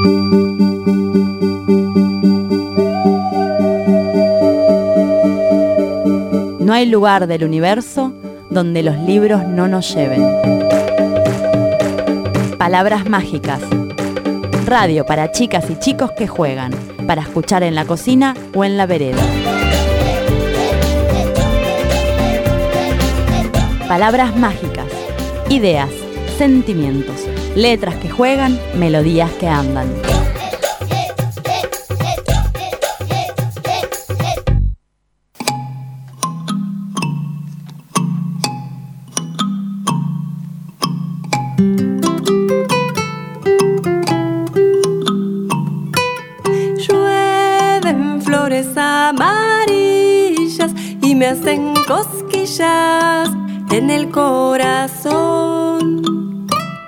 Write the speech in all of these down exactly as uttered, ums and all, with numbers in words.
No hay lugar del universo donde los libros no nos lleven. Palabras mágicas. Radio para chicas y chicos que juegan, para escuchar en la cocina o en la vereda. Palabras mágicas. Ideas, sentimientos, letras que juegan, melodías que andan. Amarillas y me hacen cosquillas en el corazón.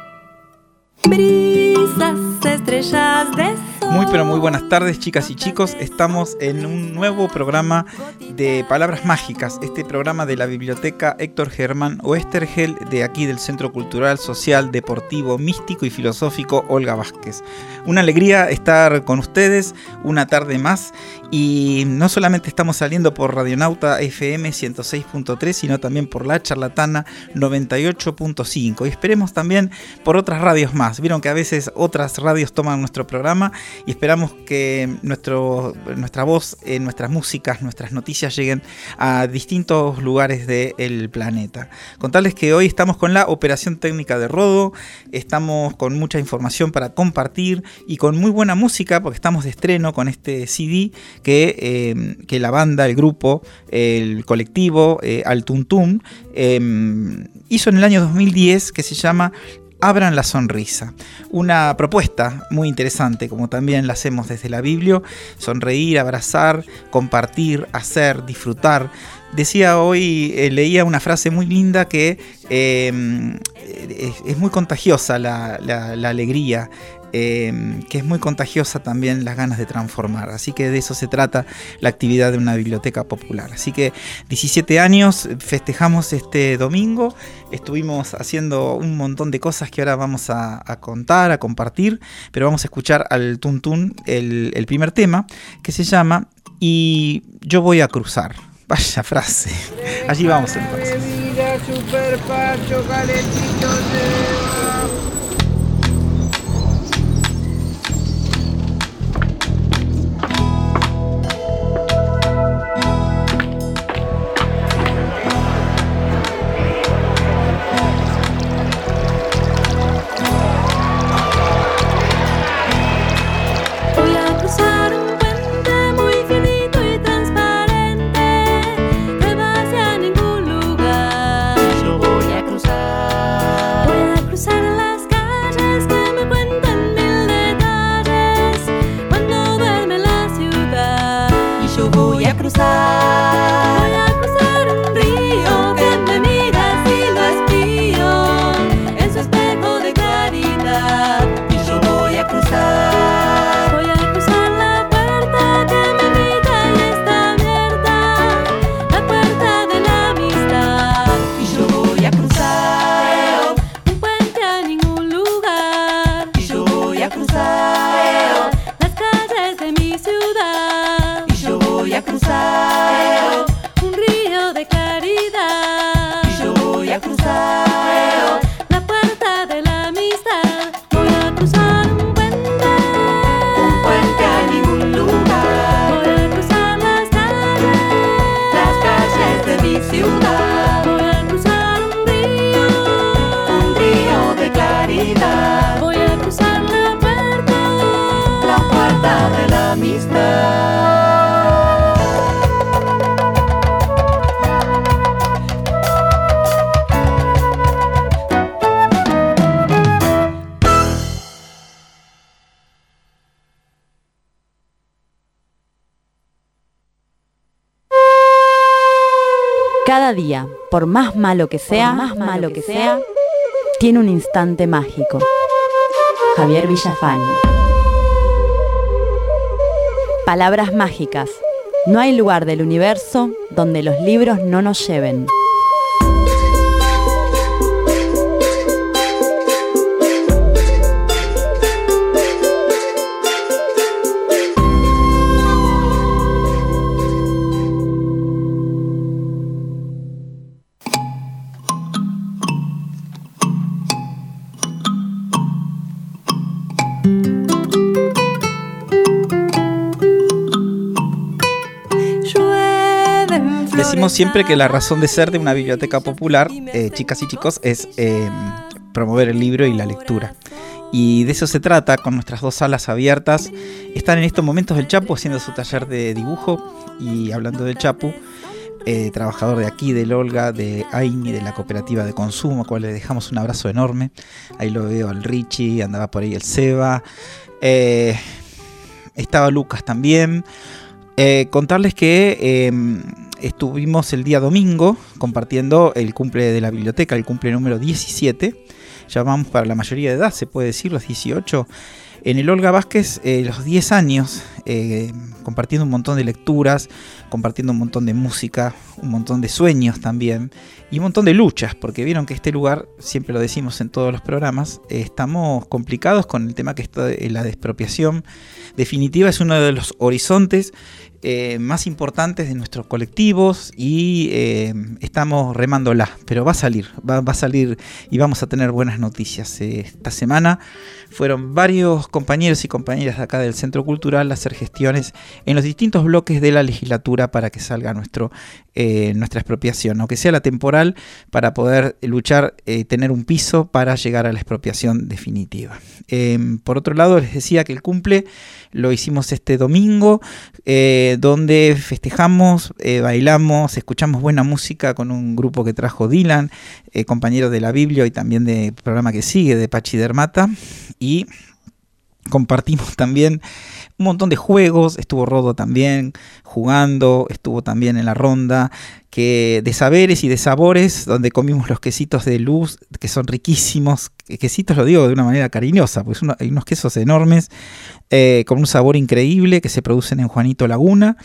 Brisas, estrellas de sol. Muy pero muy buenas tardes, chicas y chicos. Estamos en un nuevo programa de Palabras Mágicas, este programa de la Biblioteca Héctor Germán Oesterhel, de aquí del Centro Cultural, Social, Deportivo, Místico y Filosófico Olga Vázquez. Una alegría estar con ustedes una tarde más, y no solamente estamos saliendo por Radionauta F M ciento seis punto tres, sino también por La Charlatana noventa y ocho punto cinco, y esperemos también por otras radios más. Vieron que a veces otras radios toman nuestro programa, y esperamos que nuestro, nuestra voz, eh, nuestras músicas, nuestras noticias lleguen a distintos lugares del planeta. Contarles que hoy estamos con la operación técnica de Rodo, estamos con mucha información para compartir y con muy buena música, porque estamos de estreno con este C D que, eh, que la banda, el grupo, el colectivo eh, Al Tum Tum eh, hizo en el año dos mil diez, que se llama Abran la Sonrisa. Una propuesta muy interesante, como también la hacemos desde la Biblia: sonreír, abrazar, compartir, hacer, disfrutar. Decía hoy, eh, leía una frase muy linda que eh, es, es muy contagiosa la, la, la alegría. Eh, que es muy contagiosa también las ganas de transformar. Así que de eso se trata la actividad de una biblioteca popular. Así que diecisiete años festejamos este domingo. Estuvimos haciendo un montón de cosas que ahora vamos a, a contar, a compartir, pero vamos a escuchar al Tum Tum el, el primer tema, que se llama Y yo voy a cruzar. Vaya frase. Allí vamos entonces. Cada día, por más malo que sea, por más malo que sea, tiene un instante mágico. Javier Villafañe. Palabras mágicas. No hay lugar del universo donde los libros no nos lleven. decimos siempre que la razón de ser de una biblioteca popular, eh, chicas y chicos, es eh, promover el libro y la lectura. Y de eso se trata, con nuestras dos salas abiertas. Están en estos momentos el Chapu haciendo su taller de dibujo. Y hablando del Chapu, eh, trabajador de aquí, del Olga, de AINI, de la cooperativa de consumo, a cual le dejamos un abrazo enorme. Ahí lo veo al Richie, andaba por ahí el Seba. Eh, estaba Lucas también. Eh, contarles que eh, estuvimos el día domingo compartiendo el cumple de la biblioteca, el cumple número diecisiete. Ya vamos para la mayoría de edad, se puede decir, los dieciocho. En el Olga Vázquez, eh, los diez años, eh, compartiendo un montón de lecturas, compartiendo un montón de música, un montón de sueños también, y un montón de luchas, porque vieron que este lugar, siempre lo decimos en todos los programas, eh, estamos complicados con el tema que esto de la expropiación definitiva es uno de los horizontes eh, más importantes de nuestros colectivos y eh, estamos remándola, pero va a salir, va, va a salir y vamos a tener buenas noticias. Eh, esta semana fueron varios compañeros y compañeras de acá del Centro Cultural a hacer gestiones en los distintos bloques de la legislatura para que salga nuestro, eh, nuestra expropiación, aunque sea la temporal, para poder luchar, eh, tener un piso para llegar a la expropiación definitiva. Eh, por otro lado, les decía que el cumple lo hicimos este domingo, eh, donde festejamos, eh, bailamos, escuchamos buena música con un grupo que trajo Dylan, eh, compañero de la Biblia y también del programa que sigue de Pachidermata, y compartimos también un montón de juegos. Estuvo Rodo también jugando, estuvo también en la ronda que de saberes y de sabores, donde comimos los quesitos de luz, que son riquísimos. Quesitos lo digo de una manera cariñosa, porque uno, hay unos quesos enormes eh, con un sabor increíble que se producen en Juanito Laguna.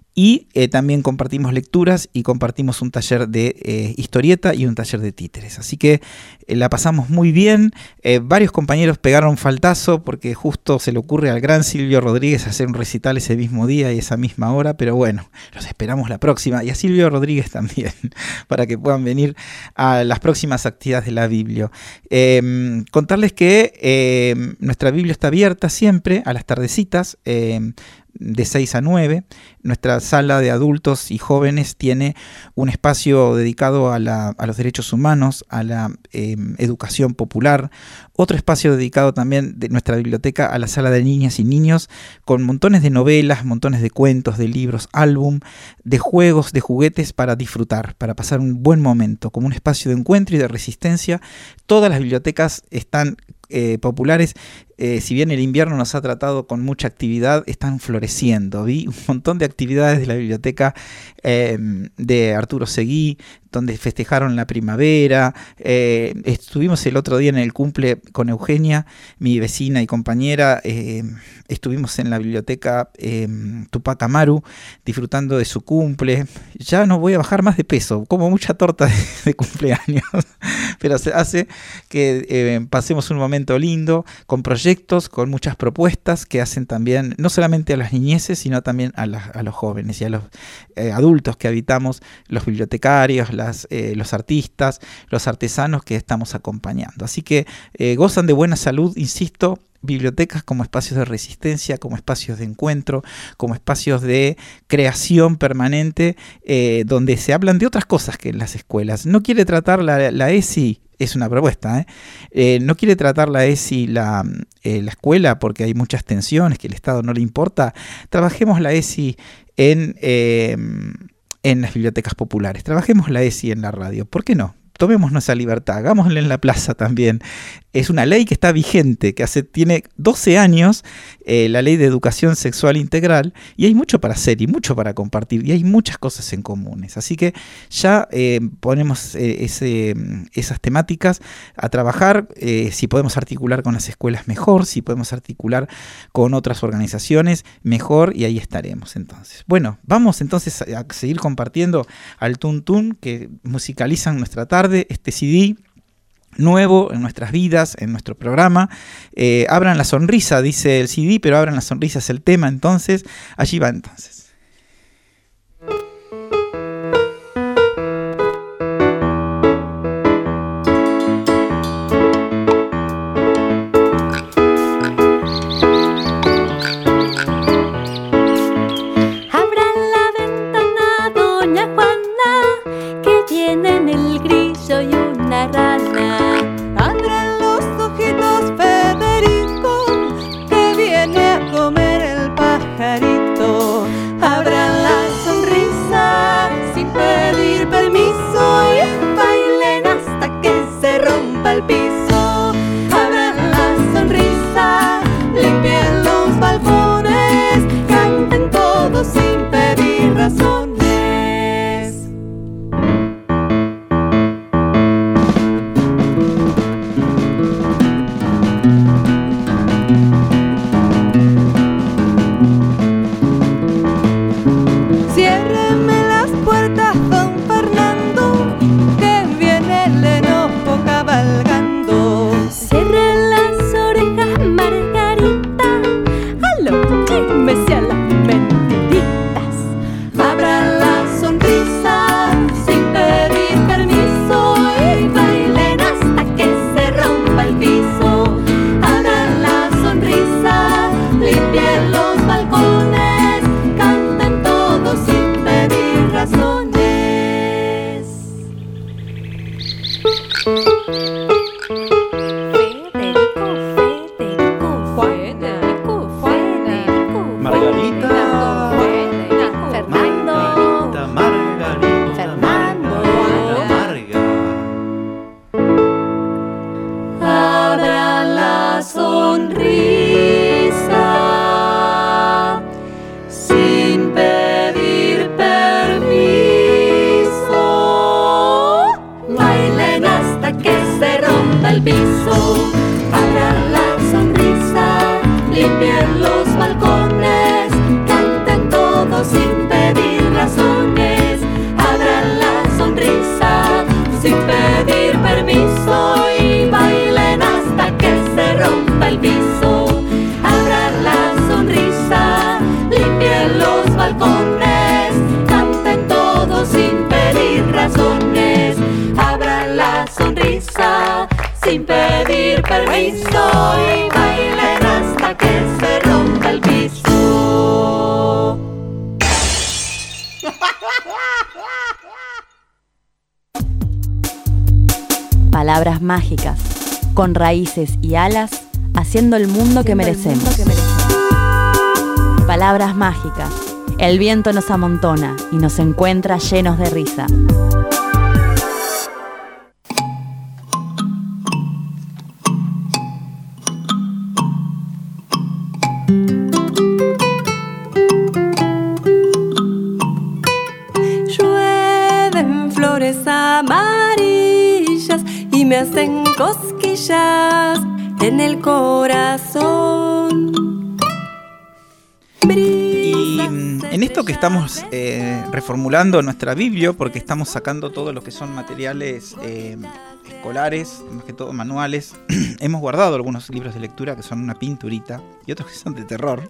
Y eh, también compartimos lecturas y compartimos un taller de eh, historieta y un taller de títeres. Así que eh, la pasamos muy bien. Eh, varios compañeros pegaron faltazo porque justo se le ocurre al gran Silvio Rodríguez hacer un recital ese mismo día y esa misma hora. Pero bueno, los esperamos la próxima. Y a Silvio Rodríguez también, para que puedan venir a las próximas actividades de la Biblia. Eh, contarles que eh, nuestra Biblia está abierta siempre a las tardecitas. Eh, de seis a nueve. Nuestra sala de adultos y jóvenes tiene un espacio dedicado a, la, a los derechos humanos, a la eh, educación popular, otro espacio dedicado también de nuestra biblioteca a la sala de niñas y niños, con montones de novelas, montones de cuentos, de libros, álbum, de juegos, de juguetes para disfrutar, para pasar un buen momento, como un espacio de encuentro y de resistencia. Todas las bibliotecas están Eh, populares, eh, si bien el invierno nos ha tratado con mucha actividad, están floreciendo. Vi un montón de actividades de la biblioteca eh, de Arturo Seguí, donde festejaron la primavera. Eh, estuvimos el otro día en el cumple con Eugenia, mi vecina y compañera. Eh, estuvimos en la biblioteca eh, Tupac Amaru, disfrutando de su cumple. Ya no voy a bajar más de peso, como mucha torta de, de cumpleaños, pero se hace que eh, pasemos un momento lindo, con proyectos, con muchas propuestas que hacen también, no solamente a las niñeces, sino también a, la, a los jóvenes y a los eh, adultos que habitamos, los bibliotecarios, las, eh, los artistas, los artesanos que estamos acompañando. Así que eh, gozan de buena salud, insisto, bibliotecas como espacios de resistencia, como espacios de encuentro, como espacios de creación permanente, eh, donde se hablan de otras cosas que en las escuelas. No quiere tratar la, la ESI, es una propuesta, ¿eh? Eh, no quiere tratar la ESI la, eh, la escuela porque hay muchas tensiones que el Estado no le importa. Trabajemos la ESI en, eh, en las bibliotecas populares, trabajemos la ESI en la radio, ¿por qué no? Tomémonos esa libertad, hagámoslo en la plaza también. Es una ley que está vigente, que hace, tiene doce años, eh, la ley de educación sexual integral, y hay mucho para hacer y mucho para compartir, y hay muchas cosas en comunes. Así que ya eh, ponemos eh, ese, esas temáticas a trabajar, eh, si podemos articular con las escuelas mejor, si podemos articular con otras organizaciones mejor, y ahí estaremos entonces. Bueno, vamos entonces a, a seguir compartiendo al Tun Tun, que musicalizan nuestra tarde. Este C D nuevo en nuestras vidas, en nuestro programa. Eh, abran la sonrisa, dice el C D, pero abran la sonrisa es el tema, entonces allí va entonces. Abran la ventana, doña Juana. pajarito abra la sonrisa sin pedir permiso y bailen hasta que se rompa el piso. Abran la sonrisa, limpien los balcones, canten todos sin pedir razones. Ciérreme las puertas, don Fernando, que viene el enojo cabalgando. Cierre las orejas, Margarita, a los chismes y a las mentiritas. Abran la sonrisa sin pedir permiso y bailen hasta que se rompa el piso. Abran la sonrisa, limpien los balcones, canten todos sin pedir razones. Federico, Federico, Federico, Federico, Margarita. Federico, Fernando, Margarita, Margarita, Fernando. Margarita, Marga. abran la sonrisa sin pedir permiso. Bailen hasta que se rompa el piso. Abran la sonrisa, limpien los balcones, canten todos sin pedir razones. Abran la sonrisa sin pedir permiso y bailen hasta que se rompa el piso. Abran la sonrisa, limpien los balcones, canten todos sin pedir razones. Abran la sonrisa sin pedir permiso y bailen hasta que se rompa el piso. Palabras mágicas, con raíces y alas, haciendo el mundo que merecemos. Palabras mágicas, el viento nos amontona y nos encuentra llenos de risa. Llueven flores amarillas y me hacen cosquillas en el corazón. Y mm, en esto que estamos eh, reformulando nuestra Biblia, porque estamos sacando todo lo que son materiales eh, escolares, más que todo manuales, hemos guardado algunos libros de lectura que son una pinturita y otros que son de terror.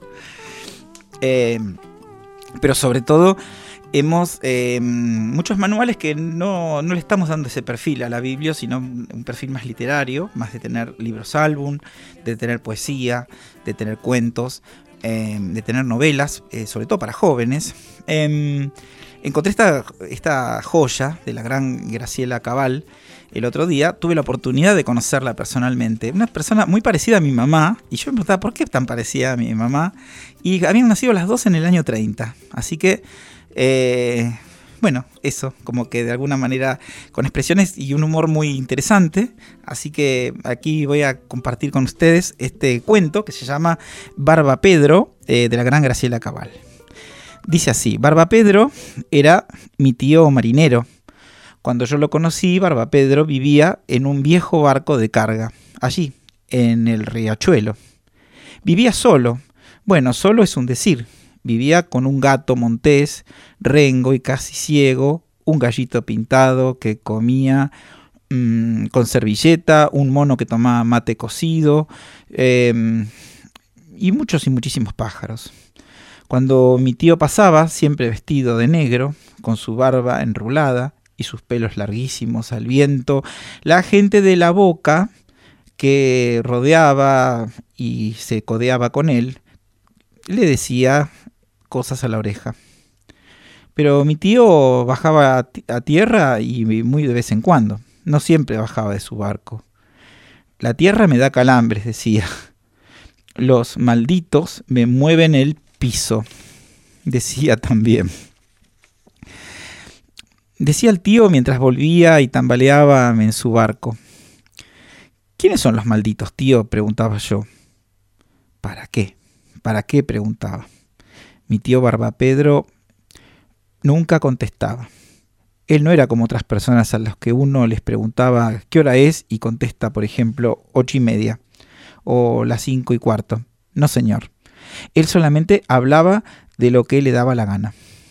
Eh, pero sobre todo hemos eh, muchos manuales que no, no le estamos dando ese perfil a la Biblia, sino un perfil más literario, más de tener libros álbum, de tener poesía, de tener cuentos, eh, de tener novelas, eh, sobre todo para jóvenes. Eh, encontré esta, esta joya de la gran Graciela Cabal el otro día. Tuve la oportunidad de conocerla personalmente. Una persona muy parecida a mi mamá. Y yo me preguntaba, ¿por qué tan parecida a mi mamá? Y habían nacido las dos en el año treinta. Así que Eh, bueno, eso, como que de alguna manera con expresiones y un humor muy interesante. Así que aquí voy a compartir con ustedes este cuento que se llama Barba Pedro, eh, de la gran Graciela Cabal. Dice así: Barba Pedro era mi tío marinero. Cuando yo lo conocí, Barba Pedro vivía en un viejo barco de carga, allí, en el riachuelo. Vivía solo. Bueno, solo es un decir. Vivía con un gato montés, rengo y casi ciego, un gallito pintado que comía mmm, con servilleta, un mono que tomaba mate cocido, eh, y muchos y muchísimos pájaros. Cuando mi tío pasaba, siempre vestido de negro, con su barba enrulada y sus pelos larguísimos al viento, la gente de la boca que rodeaba y se codeaba con él, le decía cosas a la oreja. Pero mi tío bajaba a tierra y muy de vez en cuando. No siempre bajaba de su barco. La tierra me da calambres, decía. Los malditos me mueven el piso, decía también. Decía el tío mientras volvía y tambaleaba en su barco. ¿Quiénes son los malditos, tío?, preguntaba yo. ¿Para qué? ¿Para qué?, preguntaba. Mi tío Barbapedro nunca contestaba. Él no era como otras personas a las que uno les preguntaba qué hora es y contesta, por ejemplo, ocho y media o las cinco y cuarto. No, señor. Él solamente hablaba de lo que le daba la gana.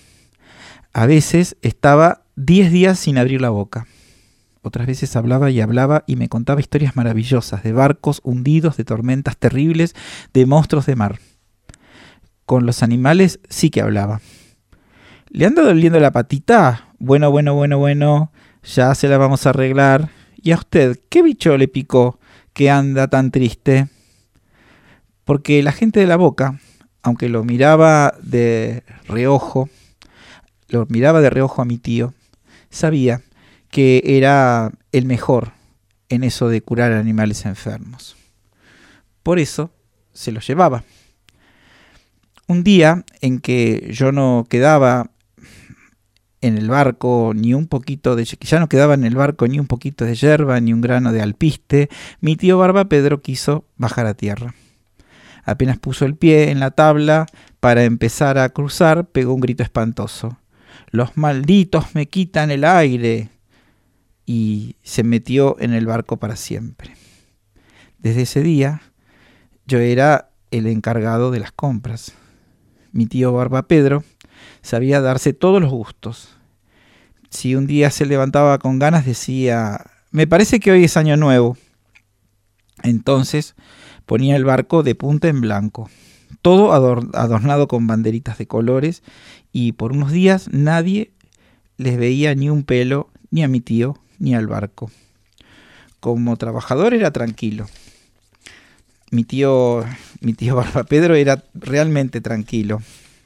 A veces estaba diez días sin abrir la boca. Otras veces hablaba y hablaba y me contaba historias maravillosas de barcos hundidos, de tormentas terribles, de monstruos de mar. Con los animales sí que hablaba. ¿Le anda doliendo la patita? Bueno, bueno, bueno, bueno, ya se la vamos a arreglar. ¿Y a usted qué bicho le picó que anda tan triste? Porque la gente de la Boca, aunque lo miraba de reojo, lo miraba de reojo a mi tío, sabía que era el mejor en eso de curar animales enfermos. Por eso se los llevaba. Un día en que yo no quedaba en el barco ni un poquito de ya no quedaba en el barco ni un poquito de yerba ni un grano de alpiste, mi tío Barbapedro quiso bajar a tierra. Apenas puso el pie en la tabla para empezar a cruzar, pegó un grito espantoso. ¡Los malditos me quitan el aire! Y se metió en el barco para siempre. Desde ese día yo era el encargado de las compras. Mi tío Barbapedro sabía darse todos los gustos. Si un día se levantaba con ganas, decía: me parece que hoy es año nuevo. Entonces ponía el barco de punta en blanco, todo adornado con banderitas de colores, y por unos días nadie les veía ni un pelo, ni a mi tío, ni al barco. Como trabajador era tranquilo. Mi tío, mi tío Barbapedro era realmente tranquilo.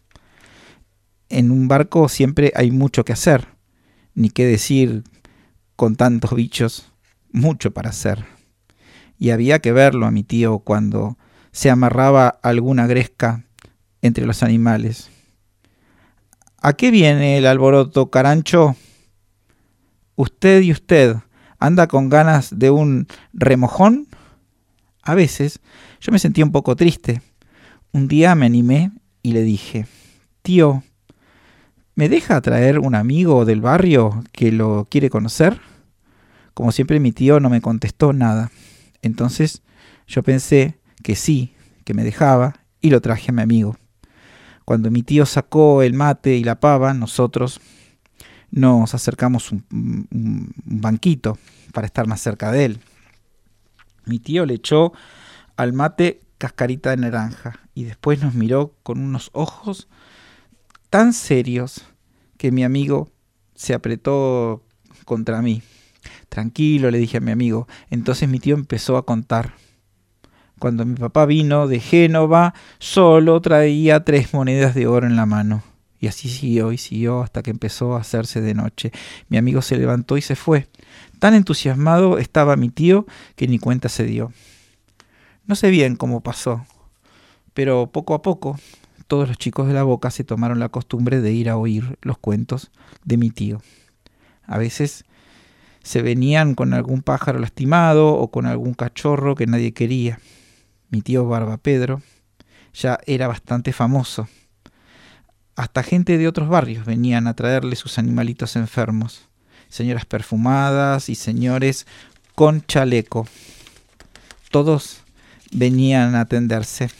En un barco siempre hay mucho que hacer, ni qué decir con tantos bichos, mucho para hacer. Y había que verlo a mi tío cuando se amarraba alguna gresca entre los animales. ¿A qué viene el alboroto, Carancho? ¿Usted y usted anda con ganas de un remojón? A veces yo me sentía un poco triste. Un día me animé y le dije: tío, ¿me deja traer un amigo del barrio que lo quiere conocer? Como siempre, mi tío no me contestó nada. Entonces yo pensé que sí, que me dejaba, y lo traje a mi amigo. Cuando mi tío sacó el mate y la pava, nosotros nos acercamos un, un, un banquito para estar más cerca de él. Mi tío le echó al mate cascarita de naranja y después nos miró con unos ojos tan serios que mi amigo se apretó contra mí. Tranquilo, le dije a mi amigo. Entonces mi tío empezó a contar. Cuando mi papá vino de Génova, solo traía tres monedas de oro en la mano. Y así siguió y siguió hasta que empezó a hacerse de noche. Mi amigo se levantó y se fue. Tan entusiasmado estaba mi tío que ni cuenta se dio. No sé bien cómo pasó, pero poco a poco todos los chicos de la Boca se tomaron la costumbre de ir a oír los cuentos de mi tío. A veces se venían con algún pájaro lastimado o con algún cachorro que nadie quería. Mi tío Barbapedro ya era bastante famoso. Hasta gente de otros barrios venían a traerle sus animalitos enfermos. Señoras perfumadas y señores con chaleco. Todos venían a atenderse.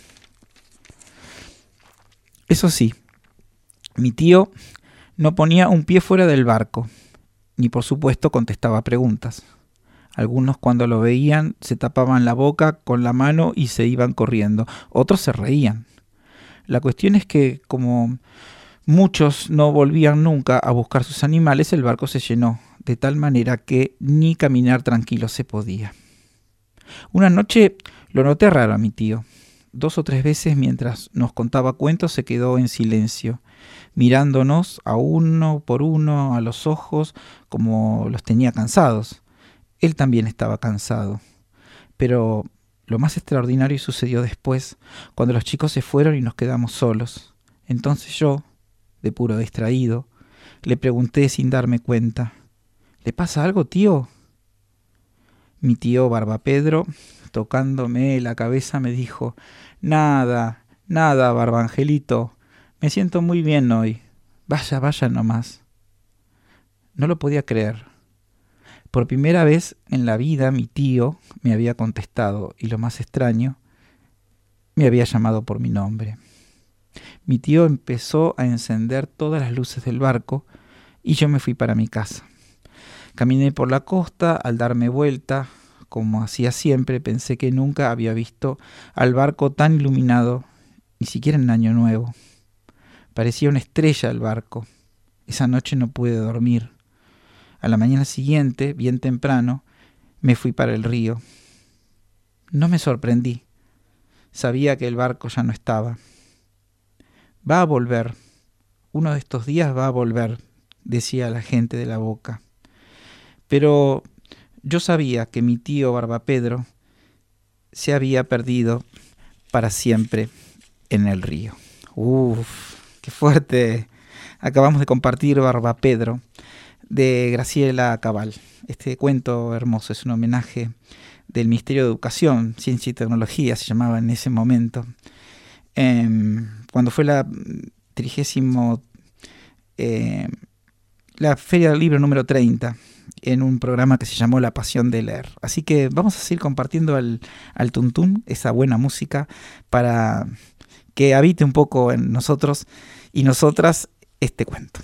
Eso sí, mi tío no ponía un pie fuera del barco, ni por supuesto contestaba preguntas. Algunos, cuando lo veían, se tapaban la boca con la mano y se iban corriendo. Otros se reían. La cuestión es que, como muchos no volvían nunca a buscar sus animales, el barco se llenó, de tal manera que ni caminar tranquilo se podía. Una noche lo noté raro a mi tío. Dos o tres veces mientras nos contaba cuentos se quedó en silencio, mirándonos a uno por uno a los ojos como los tenía cansados. Él también estaba cansado, pero Lo más extraordinario sucedió después, cuando los chicos se fueron y nos quedamos solos. Entonces yo, de puro distraído, le pregunté sin darme cuenta: ¿le pasa algo, tío? Mi tío Barbapedro, tocándome la cabeza, me dijo: Nada, nada, Barbangelito, me siento muy bien hoy. Vaya, vaya nomás. No lo podía creer. Por primera vez en la vida mi tío me había contestado, y lo más extraño, me había llamado por mi nombre. Mi tío empezó a encender todas las luces del barco y yo me fui para mi casa. Caminé por la costa. Al darme vuelta, como hacía siempre, pensé que nunca había visto al barco tan iluminado, ni siquiera en Año Nuevo. Parecía una estrella el barco. Esa noche no pude dormir. A la mañana siguiente, bien temprano, me fui para el río. No me sorprendí. Sabía que el barco ya no estaba. Va a volver. Uno de estos días va a volver, decía la gente de la boca. Pero yo sabía que mi tío Barbapedro se había perdido para siempre en el río. Uf, qué fuerte. Acabamos de compartir Barbapedro, de Graciela Cabal. Este cuento hermoso es un homenaje del Ministerio de Educación, Ciencia y Tecnología, se llamaba en ese momento, eh, cuando fue la trigésimo, eh, la Feria del Libro número treinta, en un programa que se llamó La Pasión de Leer. Así que vamos a seguir compartiendo al, al tuntún, esa buena música, para que habite un poco en nosotros y nosotras este cuento.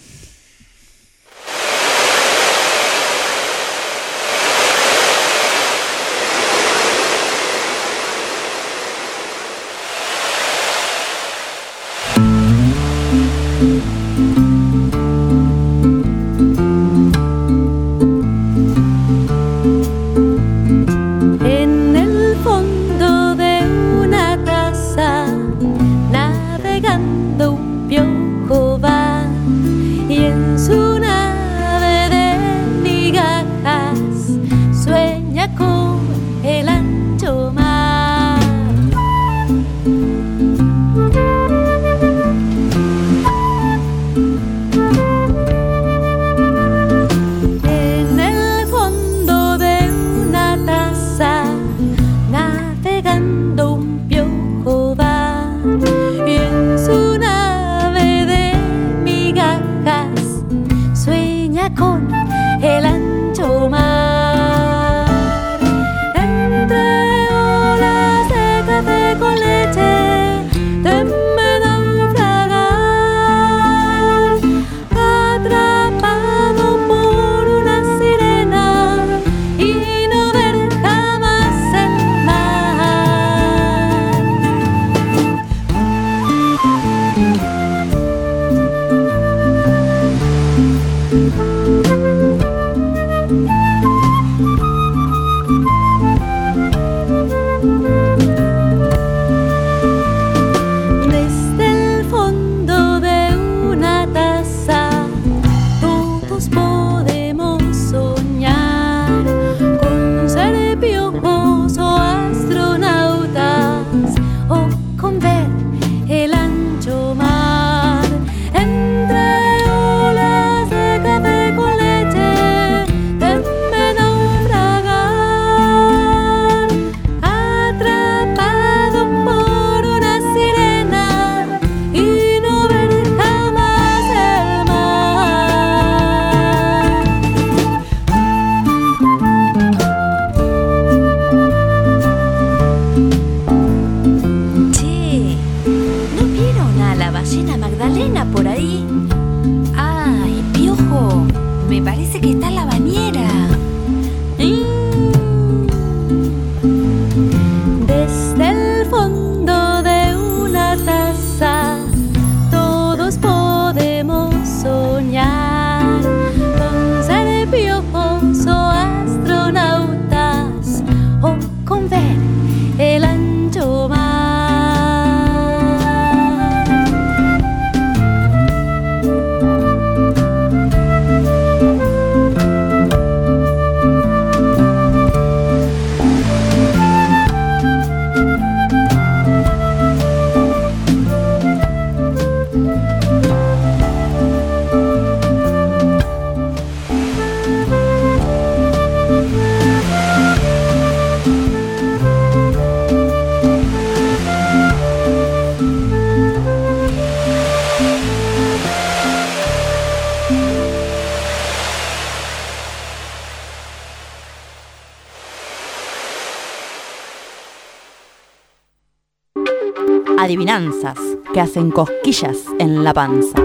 adivinanzas que hacen cosquillas en la panza.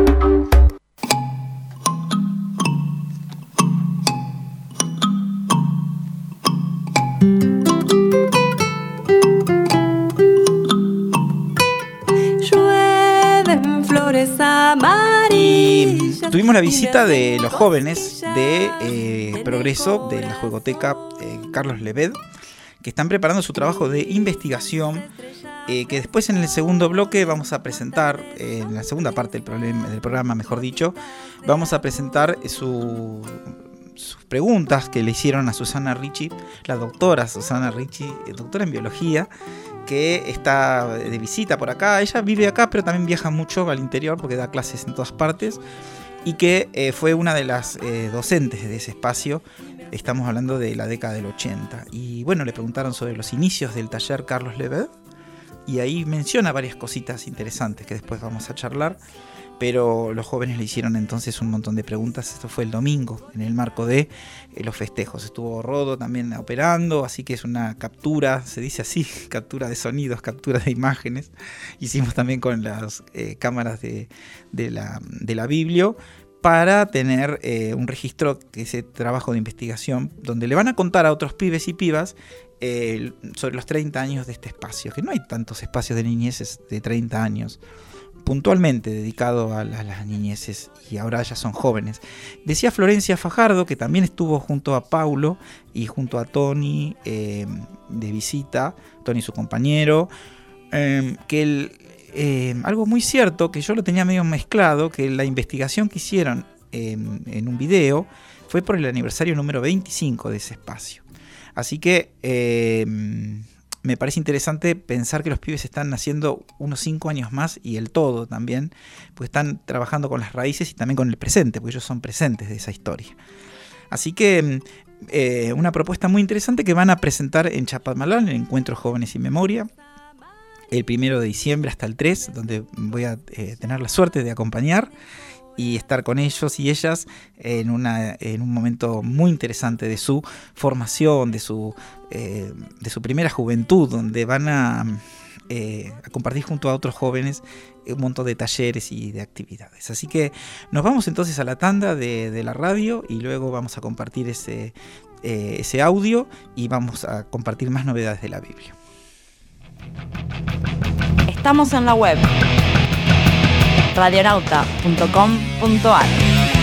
Llueven flores amarillas. Y tuvimos la visita de los jóvenes de eh, Progreso, de la Juegoteca eh, Carlos Lebed, que están preparando su trabajo de investigación, eh, que después en el segundo bloque vamos a presentar, eh, en la segunda parte del, problema, del programa, mejor dicho, vamos a presentar su, sus preguntas que le hicieron a Susana Ricci, la doctora Susana Ricci, doctora en biología, que está de visita por acá. Ella vive acá, pero también viaja mucho al interior porque da clases en todas partes, y que eh, fue una de las eh, docentes de ese espacio. Estamos hablando de la década del ochenta. Y bueno, le preguntaron sobre los inicios del taller Carlos Lebed, y ahí menciona varias cositas interesantes que después vamos a charlar. Pero los jóvenes le hicieron entonces un montón de preguntas. Esto fue el domingo, en el marco de eh, los festejos. Estuvo Rodo también operando, así que es una captura, se dice así, captura de sonidos, captura de imágenes. Hicimos también con las eh, cámaras de, de, la, de la Biblio, para tener eh, un registro, que ese trabajo de investigación, donde le van a contar a otros pibes y pibas eh, sobre los treinta años de este espacio, que no hay tantos espacios de niñeces de treinta años, puntualmente dedicado a, la, a las niñeces, y ahora ya son jóvenes. Decía Florencia Fajardo, que también estuvo junto a Paulo y junto a Tony eh, de visita, Tony su compañero, eh, que el... Eh, algo muy cierto, que yo lo tenía medio mezclado, que la investigación que hicieron eh, en un video fue por el aniversario número veinticinco de ese espacio. Así que eh, me parece interesante pensar que los pibes están haciendo unos cinco años más, y el todo también, pues están trabajando con las raíces y también con el presente, porque ellos son presentes de esa historia. Así que eh, una propuesta muy interesante que van a presentar en Chapadmalal, en el Encuentro Jóvenes y Memoria, el primero de diciembre hasta el tres, donde voy a eh, tener la suerte de acompañar y estar con ellos y ellas en, una, en un momento muy interesante de su formación, de su, eh, de su primera juventud, donde van a, eh, a compartir junto a otros jóvenes un montón de talleres y de actividades. Así que nos vamos entonces a la tanda de, de la radio, y luego vamos a compartir ese, eh, ese audio, y vamos a compartir más novedades de la Biblia. Estamos en la web radionauta punto com punto a r.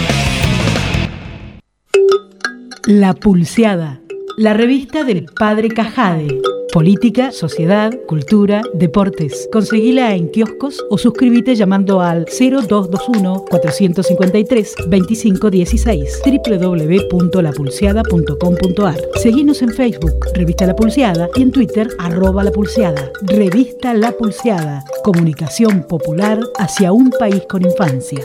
La Pulseada, la revista del Padre Cajade. Política, sociedad, cultura, deportes. Conseguila en kioscos o suscríbete llamando al cero dos dos uno, cuatro cinco tres, dos cinco uno seis, doble u doble u doble u punto la pulseada punto com punto a r. Seguinos en Facebook, Revista La Pulseada, y en Twitter, arroba La Pulseada. Revista La Pulseada, comunicación popular hacia un país con infancia.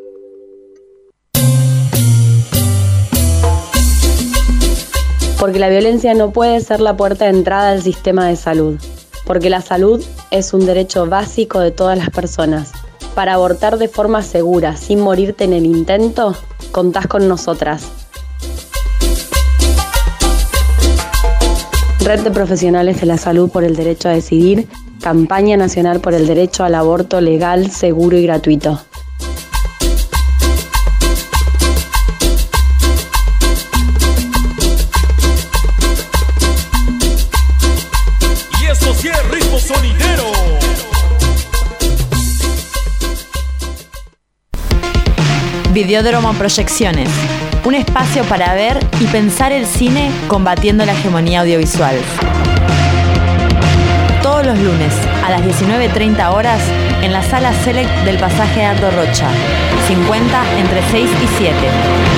Porque la violencia no puede ser la puerta de entrada al sistema de salud. Porque la salud es un derecho básico de todas las personas. Para abortar de forma segura, sin morirte en el intento, contás con nosotras. Red de Profesionales de la Salud por el Derecho a Decidir, Campaña Nacional por el Derecho al Aborto Legal, Seguro y Gratuito. Sonidero. Videódromo Proyecciones, un espacio para ver y pensar el cine combatiendo la hegemonía audiovisual. Todos los lunes a las diecinueve treinta horas en la sala Select del Pasaje Aldo Rocha, cincuenta entre seis y siete.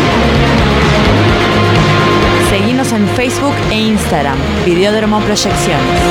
Seguinos en Facebook e Instagram, Videódromo Proyecciones.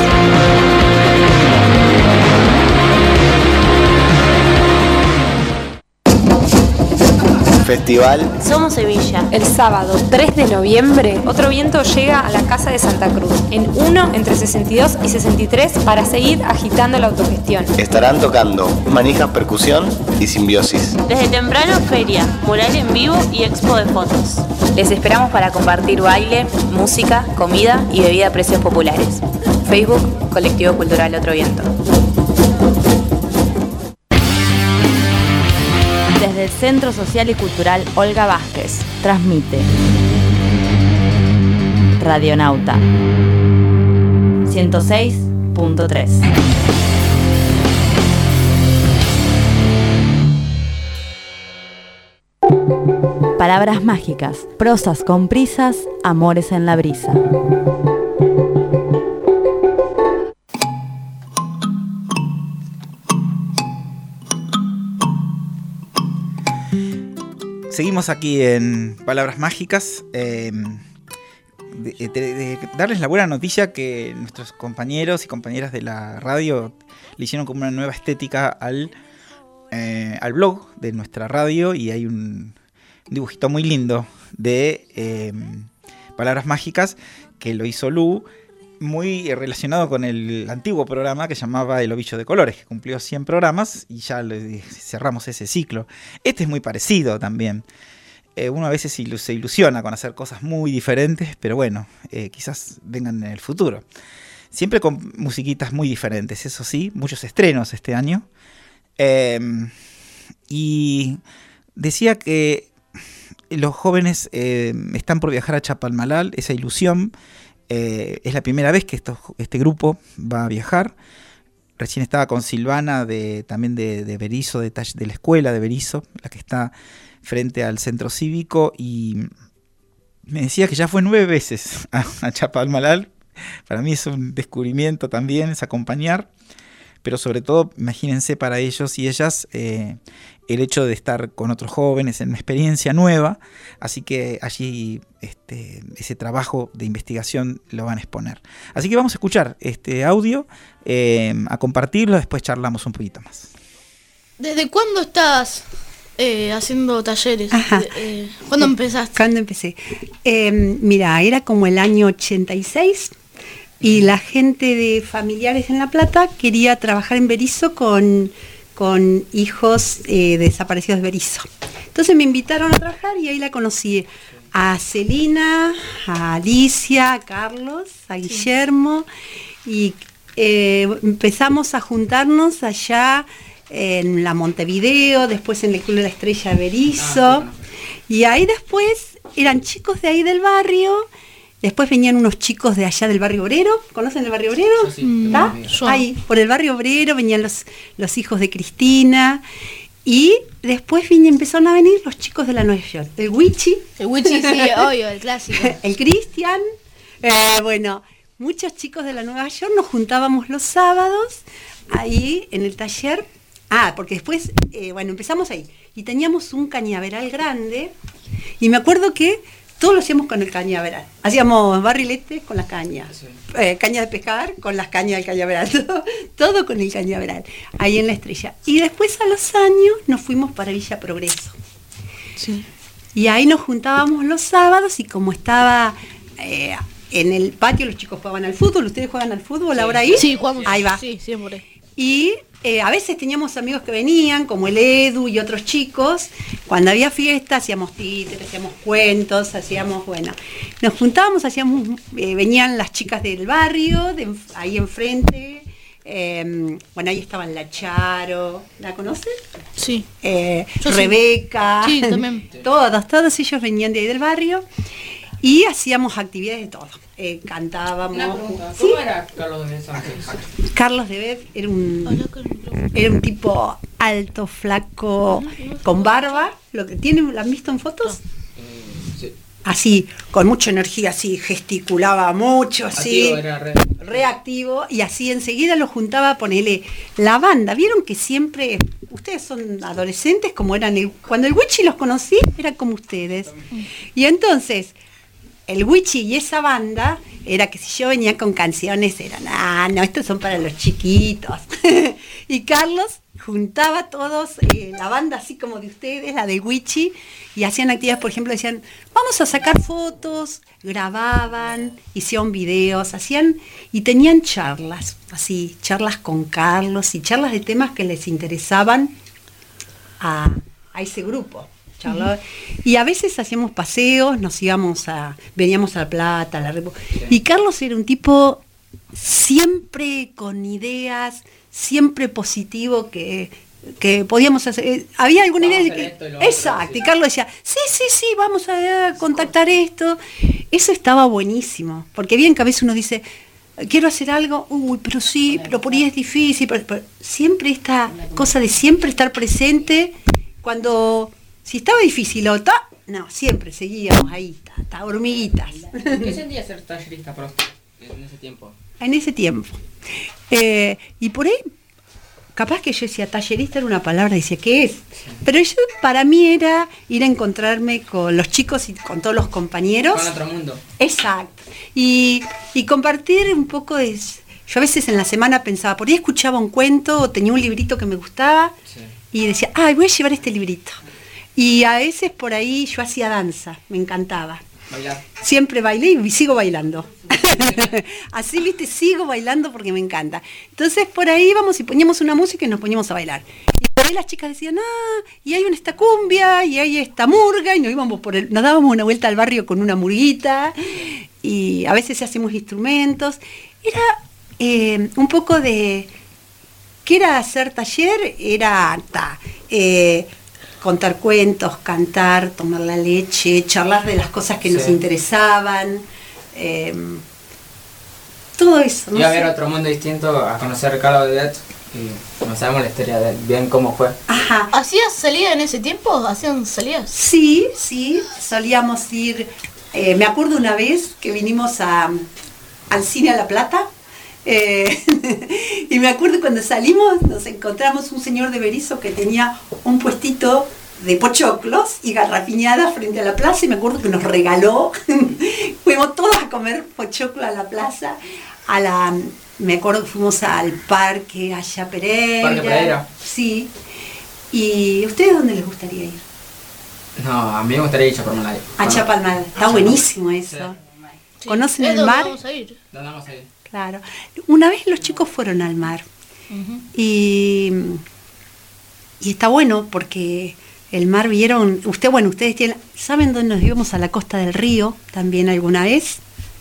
Festival Somos Sevilla. El sábado tres de noviembre, Otro Viento llega a la Casa de Santa Cruz, en uno entre sesenta y dos y sesenta y tres, para seguir agitando la autogestión. Estarán tocando Manijas Percusión y Simbiosis. Desde temprano, feria, mural en vivo y expo de fotos. Les esperamos para compartir baile, música, comida y bebida a precios populares. Facebook, Colectivo Cultural Otro Viento. Centro Social y Cultural Olga Vázquez. Transmite Radionauta ciento seis punto tres. Palabras mágicas, prosas con prisas, amores en la brisa. Seguimos aquí en Palabras Mágicas. Eh, de, de, de darles la buena noticia que nuestros compañeros y compañeras de la radio le hicieron como una nueva estética al, eh, al blog de nuestra radio, y hay un dibujito muy lindo de eh, Palabras Mágicas que lo hizo Lu, muy relacionado con el antiguo programa que llamaba El Ovillo de Colores, que cumplió cien programas y ya le cerramos ese ciclo. Este es muy parecido también. Eh, uno a veces se ilusiona con hacer cosas muy diferentes, pero bueno, eh, quizás vengan en el futuro. Siempre con musiquitas muy diferentes, eso sí, muchos estrenos este año. Eh, y decía que los jóvenes eh, están por viajar a Chapalmalal, esa ilusión. Eh, es la primera vez que esto, este grupo va a viajar. Recién estaba con Silvana de, también de, de Berizo, de, de la escuela de Berizo, la que está frente al centro cívico, y me decía que ya fue nueve veces a, a Chapalmalal. Para mí es un descubrimiento también, es acompañar, pero sobre todo, imagínense para ellos y ellas eh, el hecho de estar con otros jóvenes en una experiencia nueva, así que allí este, ese trabajo de investigación lo van a exponer. Así que vamos a escuchar este audio, eh, a compartirlo, después charlamos un poquito más. ¿Desde cuándo estás eh, haciendo talleres? Eh, ¿Cuándo empezaste? ¿Cuándo empecé? Eh, mira, era como el año ochenta y seis, y la gente de Familiares en La Plata quería trabajar en Berizo con... con hijos eh, desaparecidos de Berizo. Entonces me invitaron a trabajar y ahí la conocí a Celina, a Alicia, a Carlos, a Guillermo, y eh, empezamos a juntarnos allá en la Montevideo, después en el Club de la Estrella de Berizo, y ahí después eran chicos de ahí del barrio. Después venían unos chicos de allá del barrio obrero. ¿Conocen el barrio obrero? Yo sí. ¿Está? Ahí, por el barrio obrero venían los, los hijos de Cristina. Y después vine, empezaron a venir los chicos de la Nueva York. El Wichi. El Wichi, sí, obvio, el clásico. El Cristian. Eh, bueno, muchos chicos de la Nueva York nos juntábamos los sábados ahí en el taller. Ah, porque después, eh, bueno, empezamos ahí. Y teníamos un cañaveral grande. Y me acuerdo que todo lo hacíamos con el cañaveral. Hacíamos barriletes con las cañas, sí. eh, caña de pescar con las cañas del cañaveral, todo, todo con el cañaveral, ahí en la Estrella. Y después a los años nos fuimos para Villa Progreso. Sí. Y ahí nos juntábamos los sábados, y como estaba eh, en el patio, los chicos jugaban al fútbol. ¿Ustedes juegan al fútbol sí. ahora ahí? Sí, jugamos. Ahí va. Sí, siempre. Y eh, a veces teníamos amigos que venían, como el Edu y otros chicos. Cuando había fiesta hacíamos títeres, hacíamos cuentos, hacíamos, bueno, nos juntábamos, hacíamos, eh, venían las chicas del barrio, de, ahí enfrente, eh, bueno, ahí estaban la Charo, ¿la conocen? Sí. Eh, Rebeca, sí, también. todos, todos ellos venían de ahí del barrio. Y hacíamos actividades de todo. Eh, cantábamos. Una pregunta, ¿sí? ¿Cómo era Carlos de Bef antes? Carlos de Bef era un, era un tipo alto, flaco, con barba. Lo que tiene, ¿la han visto en fotos? Eh, sí. Así, con mucha energía, así, gesticulaba mucho, así. Activo, era re... reactivo, y así enseguida lo juntaba, ponele la banda. ¿Vieron que siempre, ustedes son adolescentes como eran, el, cuando el Wichi los conocí, era como ustedes? Y entonces, el Wichi y esa banda, era que si yo venía con canciones, eran, ah, no, estos son para los chiquitos. Y Carlos juntaba a todos, eh, la banda así como de ustedes, la del Wichi, y hacían actividades, por ejemplo, decían, vamos a sacar fotos, grababan, hicieron videos, hacían, y tenían charlas, así, charlas con Carlos, y charlas de temas que les interesaban a, a ese grupo. Uh-huh. Y a veces hacíamos paseos, nos íbamos a, veníamos a La Plata, a la Repu- sí. Y Carlos era un tipo siempre con ideas, siempre positivo, que, que podíamos hacer, eh, había alguna idea de que, esto y lo exacto, otro, sí. y Carlos decía, sí, sí, sí, vamos a contactar esto. Eso estaba buenísimo, porque bien que a veces uno dice, quiero hacer algo, uy, pero sí, pero por ahí es difícil, pero, pero siempre esta cosa de siempre estar presente, cuando, si estaba difícil o ta, no, siempre seguíamos ahí, ta, ta, hormiguitas. ¿Qué sentía ser tallerista para usted en ese tiempo? En ese tiempo. Eh, y por ahí, capaz que yo decía, tallerista era una palabra, decía, ¿qué es? Pero yo, para mí era ir a encontrarme con los chicos y con todos los compañeros. Con otro mundo. Exacto. Y, y compartir un poco de... Yo a veces en la semana pensaba, por ahí escuchaba un cuento o tenía un librito que me gustaba, sí, y decía, ay, voy a llevar este librito. Y a veces por ahí yo hacía danza, me encantaba. Bailar. Siempre bailé y sigo bailando. Así, viste, sigo bailando porque me encanta. Entonces por ahí íbamos y poníamos una música y nos poníamos a bailar. Y por ahí las chicas decían, ah, y hay una esta cumbia, y hay esta murga, y nos íbamos por el, nos dábamos una vuelta al barrio con una murguita, y a veces hacemos instrumentos. Era eh, un poco de, ¿qué era hacer taller? Era ta, eh, contar cuentos, cantar, tomar la leche, charlar de las cosas que sí nos interesaban, eh, todo eso. ¿no? Iba a ver otro mundo distinto, a conocer a Carlos Daudet, y no sabemos la historia de él, bien cómo fue. Ajá. ¿Hacías salida en ese tiempo? ¿Hacían salidas? Sí, sí, solíamos ir, eh, me acuerdo una vez que vinimos a, al cine a La Plata, eh, y me acuerdo cuando salimos nos encontramos un señor de Berisso que tenía un puestito de pochoclos y garrapiñadas frente a la plaza, y me acuerdo que nos regaló. Fuimos todos a comer pochoclo a la plaza, a la, me acuerdo que fuimos al parque allá Pereira. Parque Pereira. Sí. ¿Y ustedes dónde les gustaría ir? No, a mí me gustaría ir a Chapalmalal. A Chapalmalal, está buenísimo eso. Sí. ¿Conocen el mar? ¿Dónde vamos a ir? ¿Dónde vamos a ir? Claro. Una vez los chicos fueron al mar, uh-huh, y, y está bueno porque el mar vieron, usted, bueno, ustedes tienen, ¿saben dónde nos íbamos? A la costa del río también alguna vez,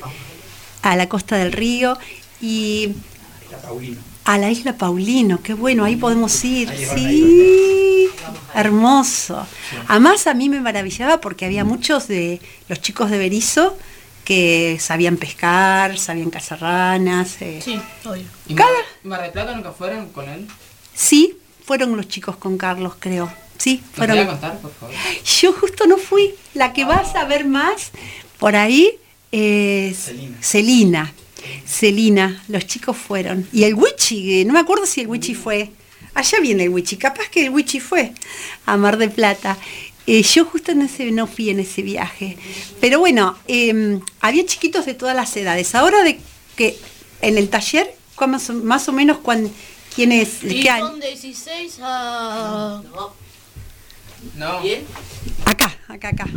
a la costa del río, y La Paulino. A la isla Paulino, qué bueno, ahí podemos ir, ahí sí, hermoso. Sí. Además a mí me maravillaba porque había muchos de los chicos de Berisso que sabían pescar, sabían cazar ranas. Eh. Sí, obvio. ¿Y Cada... Mar de Plata nunca fueron con él? Sí, fueron los chicos con Carlos, creo. Sí, fueron. ¿Me podría contar, por favor? Yo justo no fui. La que oh. vas a ver más por ahí es Celina. Celina. Celina, los chicos fueron. Y el Wichi, no me acuerdo si el Wichi fue. Allá viene el Wichi, capaz que el Wichi fue a Mar de Plata. Eh, yo justo en ese, no fui en ese viaje. Pero bueno, eh, había chiquitos de todas las edades. Ahora de que en el taller, más, más o menos, cuando, ¿quiénes? ¿Y ¿qué son de dieciséis a...? No. No. ¿Bien? Acá, acá, acá.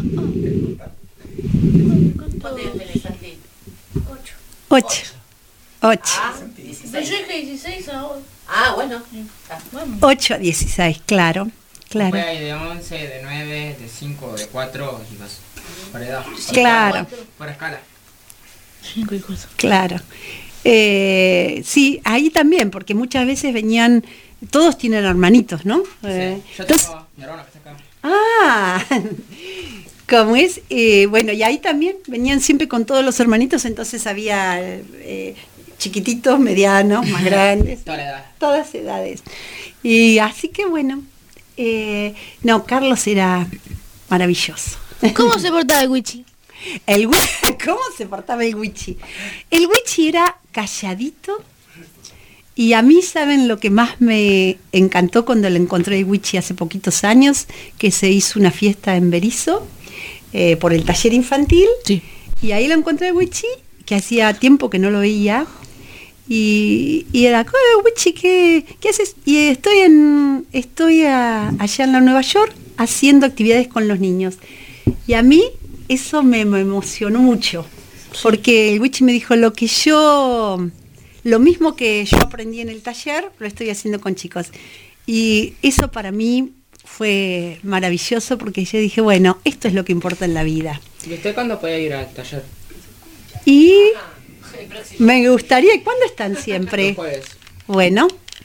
Ocho. Ocho. Ocho. Ah, pero yo dije dieciséis a... Ah, bueno. Ocho a dieciséis, claro. Claro. Fue ahí de once, de nueve, de cinco, de cuatro y más. Por edad. Claro. Por escala. cinco y cuatro. Claro. Eh, sí, ahí también, porque muchas veces venían, todos tienen hermanitos, ¿no? Sí, eh, yo tengo entonces, mi hermano que está acá. Ah, ¿cómo es? Eh, bueno, y ahí también venían siempre con todos los hermanitos, entonces había eh, chiquititos, medianos, más grandes. Toda la edad. Todas edades. Y así que bueno. Eh, no, Carlos era maravilloso. ¿Cómo se portaba el Wichi? El, ¿Cómo se portaba el Wichi? El Wichi era calladito, y a mí, ¿saben lo que más me encantó cuando lo encontré el Wichi hace poquitos años? Que se hizo una fiesta en Berisso eh, por el taller infantil. Sí. Y ahí lo encontré el Wichi, que hacía tiempo que no lo veía. Y, y era, oh, Wichi, ¿qué, ¿qué haces? Y estoy en estoy a, allá en la Nueva York haciendo actividades con los niños. Y a mí eso me, me emocionó mucho, porque el Wichi me dijo, lo que yo, lo mismo que yo aprendí en el taller, lo estoy haciendo con chicos. Y eso para mí fue maravilloso, porque yo dije, bueno, esto es lo que importa en la vida. ¿Y usted cuándo puede ir al taller? Y... me gustaría, ¿cuándo están siempre? Los jueves. Bueno,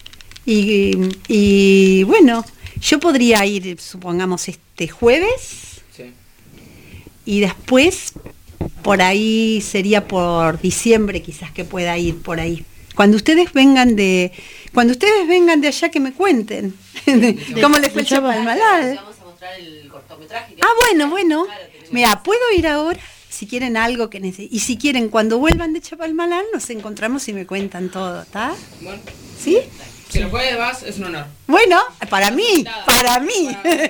Y, y bueno, yo podría ir, supongamos, este jueves. Sí. Y después, por ahí sería por diciembre quizás que pueda ir por ahí. Cuando ustedes vengan de, cuando ustedes vengan de allá que me cuenten cómo les fue el Chapalmalal. Vamos a mostrar el cortometraje. Ah, bueno, bueno. Mira, puedo ir ahora si quieren algo que necesiten. Y si quieren, cuando vuelvan de Chapalmalal, nos encontramos y me cuentan todo, ¿está? Bueno. ¿Sí? Si lo puedes, vas, es un honor. Bueno, para mí, para mí.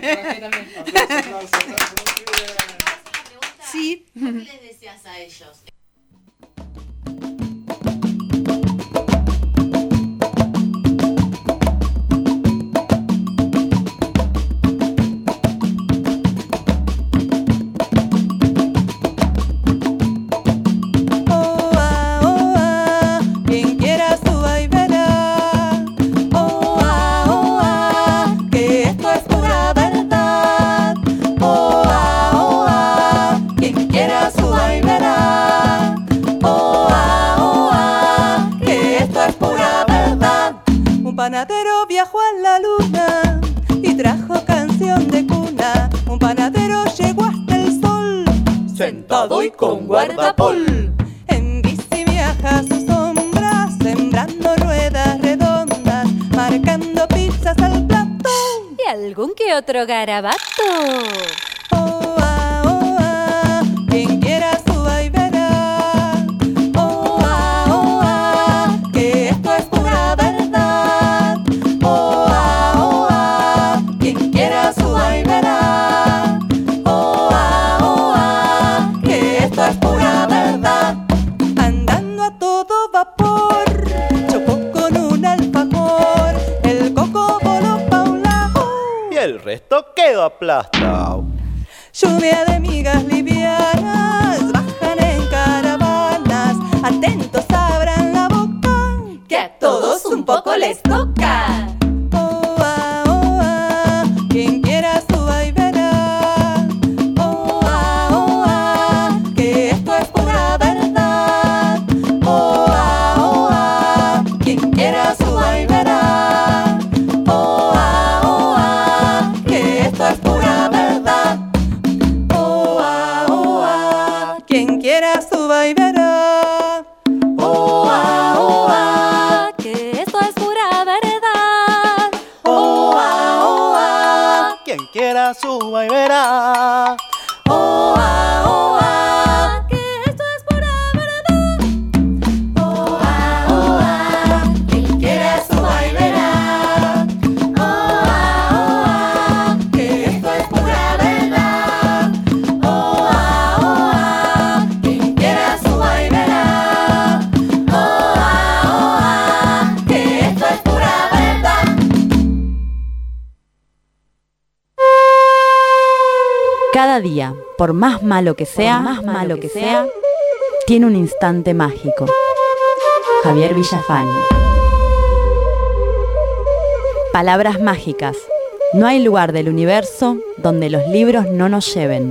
Sí. ¿Qué les deseas a ellos? Panadero viajó a la luna y trajo canción de cuna. Un panadero llegó hasta el sol, sentado y con guardapol. En bici viaja su sombra, sembrando ruedas redondas, marcando pizzas al plato y algún que otro garabato. Oh, ah, oh, ah, quien quiera suba y verá. Oh, ah, oh, ah, que esto es pura verdad. Oh, ah, oh, ah, quien quiera suba y verá. Oh, ah, oh, ah, que esto es pura verdad. Andando a todo vapor, chocó con un alfajor. El coco voló pa' un lado y el resto quedó aplastado. Lluvia de migas livianas bajan en caravanas. Atentos, abran la boca, que a todos un poco les toca. Oh, ah, oh, ah, quien quiera suba y verá. Oh, ah, oh, ah, que esto es pura verdad. Oh, ah, oh, ah, quien quiera suba y verá. Oh, ah, oh, ah, que esto es pura verdad. Oh, ah, oh, ah, quien quiera suba y verá. Oh, ah, oh, ah, que esto es pura verdad. Oh, ah, oh, ah, quien quiera suba y verá. Oh, ah, oh, ah, que esto es pura verdad. Oh, ah, oh, ah, quien quiera suba y verá. Oh, ah, oh, ah, que esto es pura verdad. Oh, ah, oh, ah, quien quiera suba y verá. Oh, ah, oh, ah, que esto es pura verdad. Cada día, por más malo que sea, más malo que sea, tiene un instante mágico. Javier Villafañe. Palabras mágicas. No hay lugar del universo donde los libros no nos lleven.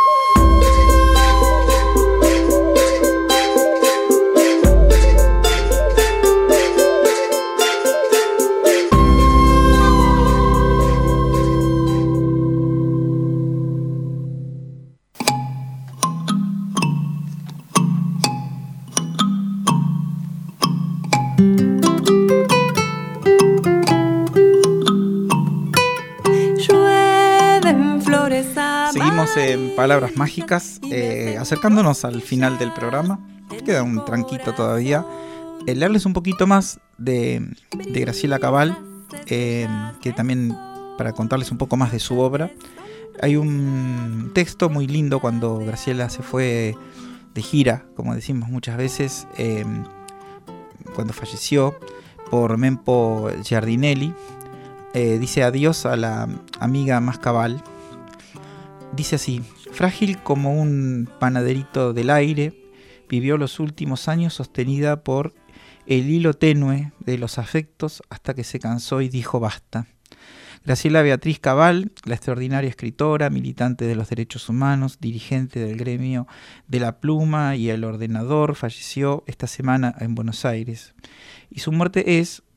Seguimos en Palabras Mágicas, eh, acercándonos al final del programa. Queda un tranquito todavía. Eh, leerles un poquito más de, de Graciela Cabal, eh, que también para contarles un poco más de su obra. Hay un texto muy lindo cuando Graciela se fue de gira, como decimos muchas veces, eh, cuando falleció, por Mempo Giardinelli. Eh, dice adiós a la amiga más cabal. Dice así: frágil como un panaderito del aire, vivió los últimos años sostenida por el hilo tenue de los afectos hasta que se cansó y dijo basta. Graciela Beatriz Cabal, la extraordinaria escritora, militante de los derechos humanos, dirigente del gremio de la pluma y el ordenador, falleció esta semana en Buenos Aires. Y su muerte es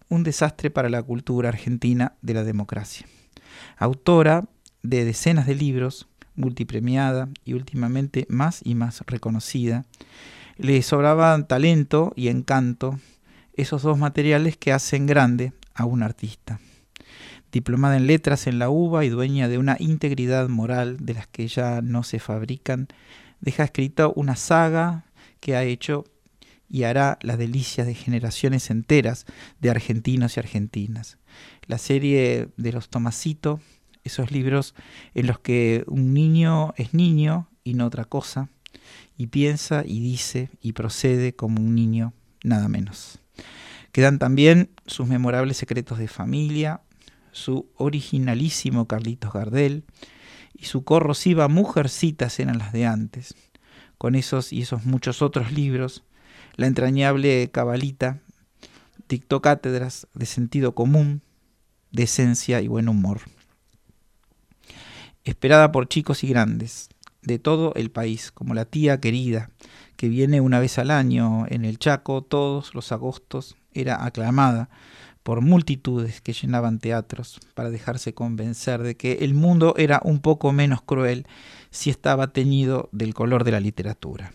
un desastre para la cultura argentina de la democracia. Autora de decenas de libros, multipremiada y últimamente más y más reconocida, le sobraban talento y encanto, esos dos materiales que hacen grande a un artista. Diplomada en letras en la UBA y dueña de una integridad moral de las que ya no se fabrican, deja escrita una saga que ha hecho y hará las delicias de generaciones enteras de argentinos y argentinas. La serie de los Tomasito, esos libros en los que un niño es niño y no otra cosa, y piensa y dice y procede como un niño, nada menos. Quedan también sus memorables secretos de familia, su originalísimo Carlitos Gardel y su corrosiva Mujercitas eran las de antes. Con esos y esos muchos otros libros, la entrañable Cabalita dictó cátedras de sentido común, decencia y buen humor. Esperada por chicos y grandes de todo el país, como la tía querida, que viene una vez al año en el Chaco todos los agostos, era aclamada por multitudes que llenaban teatros para dejarse convencer de que el mundo era un poco menos cruel si estaba teñido del color de la literatura.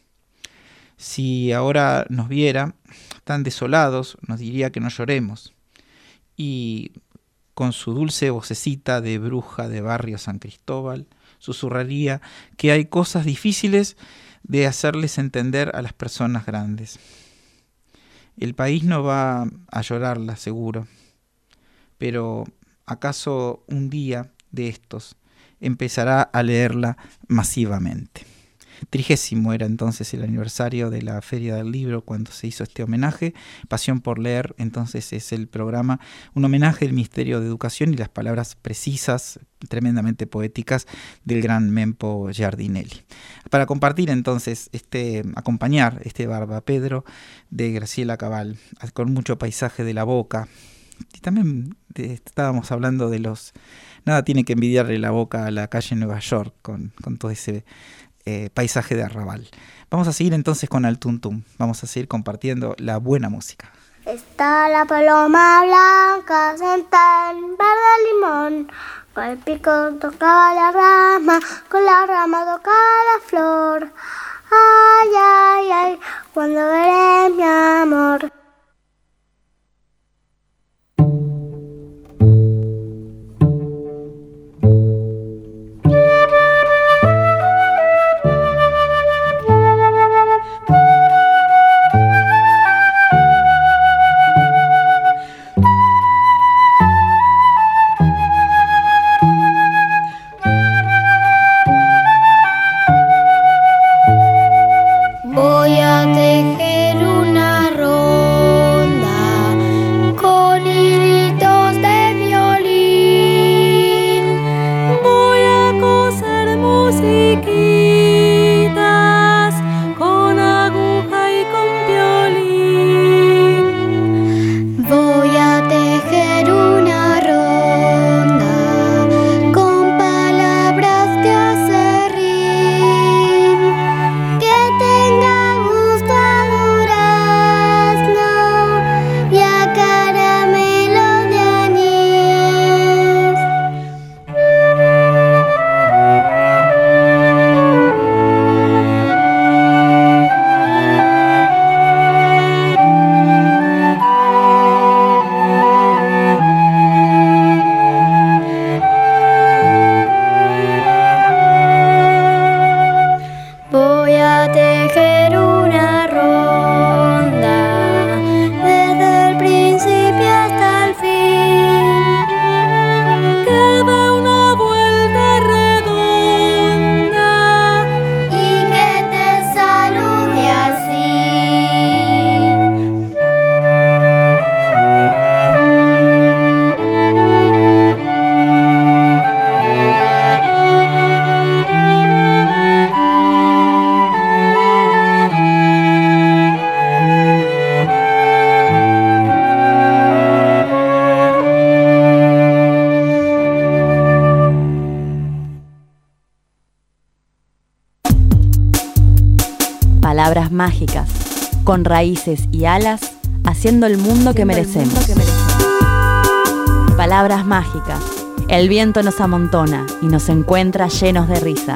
Si ahora nos viera tan desolados, nos diría que no lloremos, y con su dulce vocecita de bruja de barrio San Cristóbal, susurraría que hay cosas difíciles de hacerles entender a las personas grandes. El país no va a llorarla, seguro, pero ¿acaso un día de estos empezará a leerla masivamente? Trigésimo era entonces el aniversario de la Feria del Libro cuando se hizo este homenaje. Pasión por leer, entonces es el programa, un homenaje al Ministerio de Educación y las palabras precisas, tremendamente poéticas del gran Mempo Giardinelli. Para compartir entonces, este, acompañar este Barba Pedro de Graciela Cabal, con mucho paisaje de la Boca. Y también de, estábamos hablando de los... Nada tiene que envidiarle la Boca a la calle Nueva York con, con todo ese... Eh, paisaje de arrabal. Vamos a seguir entonces con Al Tum Tum. Vamos a seguir compartiendo la buena música. Está la paloma blanca sentada en verde limón, con el pico tocaba la rama, con la rama tocaba la flor. Ay, ay, ay, cuando veré mi amor. Voy a tejer una ronda con hilitos de violín. Voy a coser musiquitas con aguja y con violín. Voy a tejer una ronda con palabras de acerrín que tenga gusto a durazno y a caramelo de anís. Voy a tejer una ronda desde el principio hasta el fin, que dé una vuelta redonda y que te salude así. Palabras mágicas, con raíces y alas haciendo el mundo que merecemos. Palabras mágicas. El viento nos amontona y nos encuentra llenos de risa.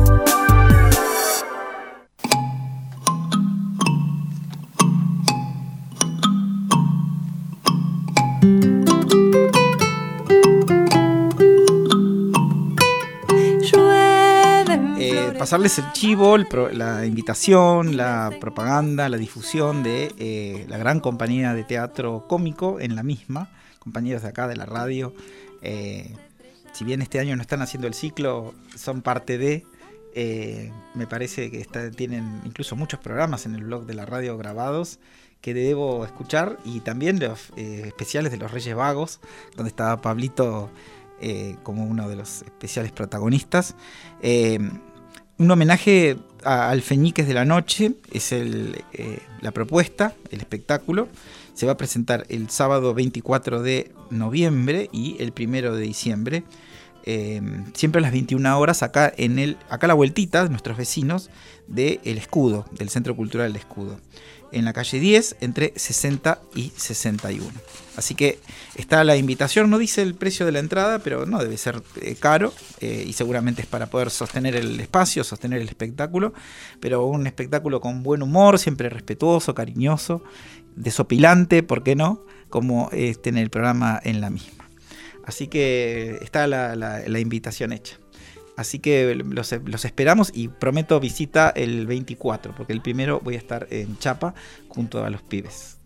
Pasarles el chivo, el pro, la invitación, la propaganda, la difusión de eh, la gran compañía de teatro cómico en la misma, compañeros de acá de la radio. Eh, si bien este año no están haciendo el ciclo, son parte de, eh, me parece que está, tienen incluso muchos programas en el blog de la radio grabados que debo escuchar, y también los eh, especiales de los Reyes Vagos, donde estaba Pablito eh, como uno de los especiales protagonistas. Eh, Un homenaje a Alfeñiques de la Noche es el, eh, la propuesta, el espectáculo. Se va a presentar el sábado veinticuatro de noviembre y el primero de diciembre. Eh, siempre a las veintiuna horas, acá en el, acá a la vueltita, nuestros vecinos de El Escudo, del Centro Cultural El Escudo, en la calle diez, entre sesenta y sesenta y uno. Así que está la invitación, no dice el precio de la entrada, pero no debe ser eh, caro, eh, y seguramente es para poder sostener el espacio, sostener el espectáculo, pero un espectáculo con buen humor, siempre respetuoso, cariñoso, desopilante, ¿por qué no?, como este, en el programa en la misma. Así que está la, la, la invitación hecha. Así que los, los esperamos, y prometo visita el veinticuatro, porque el primero voy a estar en Chapa junto a los pibes.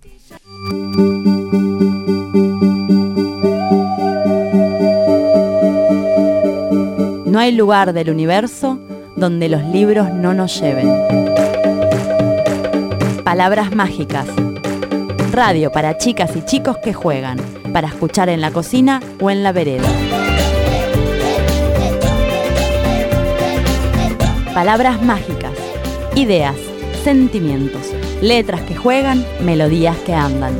No hay lugar del universo donde los libros no nos lleven. Palabras mágicas. Radio para chicas y chicos que juegan, para escuchar en la cocina o en la vereda. Palabras mágicas, ideas, sentimientos, letras que juegan, melodías que andan.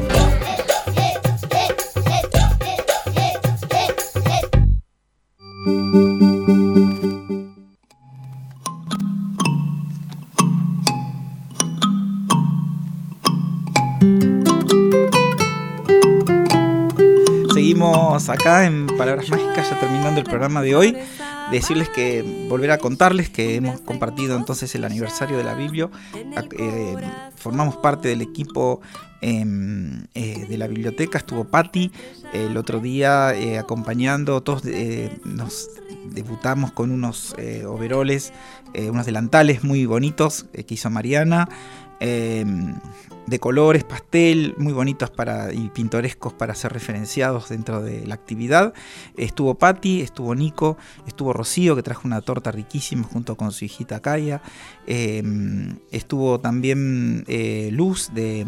Seguimos acá en Palabras Mágicas, ya terminando el programa de hoy. Decirles que, volver a contarles que hemos compartido entonces el aniversario de la Biblio. Eh, formamos parte del equipo eh, eh, de la biblioteca. Estuvo Patti eh, el otro día eh, acompañando. Todos eh, nos debutamos con unos eh, overoles, eh, unos delantales muy bonitos eh, que hizo Mariana. Eh, de colores, pastel, muy bonitos para, y pintorescos para ser referenciados dentro de la actividad. Estuvo Patti, estuvo Nico, estuvo Rocío, que trajo una torta riquísima junto con su hijita Kaya. Eh, estuvo también eh, Luz de...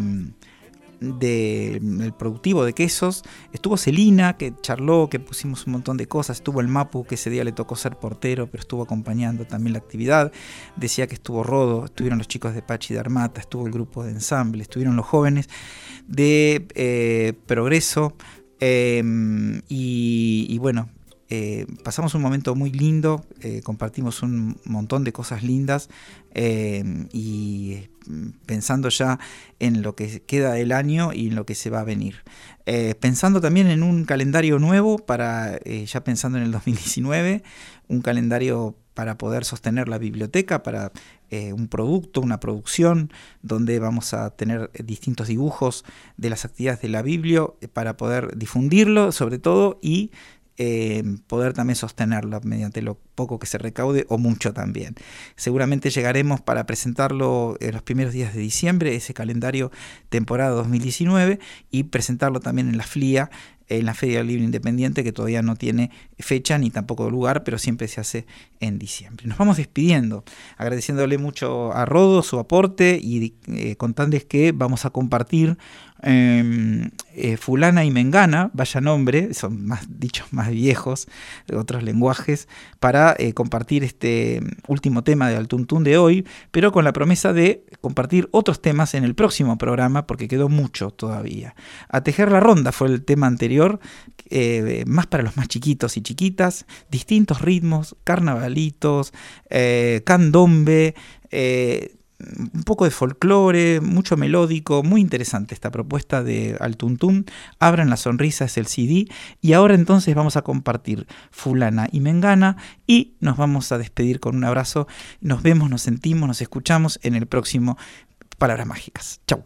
De, el productivo de quesos. Estuvo Celina, que charló, que pusimos un montón de cosas. Estuvo el Mapu, que ese día le tocó ser portero, pero estuvo acompañando también la actividad. Decía que estuvo Rodo, estuvieron los chicos de Pachi de Armata, estuvo el grupo de ensamble, estuvieron los jóvenes de eh, Progreso, eh, y, y bueno, Eh, pasamos un momento muy lindo, eh, compartimos un montón de cosas lindas, eh, y pensando ya en lo que queda del año y en lo que se va a venir. Eh, pensando también en un calendario nuevo, para eh, ya pensando en el dos mil diecinueve, un calendario para poder sostener la biblioteca, para eh, un producto, una producción, donde vamos a tener distintos dibujos de las actividades de la Biblio, eh, para poder difundirlo sobre todo, y Eh, poder también sostenerlo mediante lo poco que se recaude o mucho también. Seguramente llegaremos para presentarlo en los primeros días de diciembre, ese calendario temporada dos mil diecinueve, y presentarlo también en la F L I A, en la Feria del Libro Independiente, que todavía no tiene fecha ni tampoco lugar, pero siempre se hace en diciembre. Nos vamos despidiendo, agradeciéndole mucho a Rodo su aporte, y eh, contándoles que vamos a compartir eh, eh, Fulana y Mengana, vaya nombre, son más dichos más viejos, de otros lenguajes, para eh, compartir este último tema de Al Tuntún de hoy, pero con la promesa de compartir otros temas en el próximo programa, porque quedó mucho todavía. A tejer la ronda fue el tema anterior, eh, más para los más chiquitos y chiquitas, distintos ritmos, carnavalitos, eh, candombe, eh, un poco de folclore, mucho melódico, muy interesante esta propuesta de Al Tuntún. Abran la sonrisa es el C D, y ahora entonces vamos a compartir Fulana y Mengana y nos vamos a despedir con un abrazo. Nos vemos, nos sentimos, nos escuchamos en el próximo Palabras Mágicas. Chau.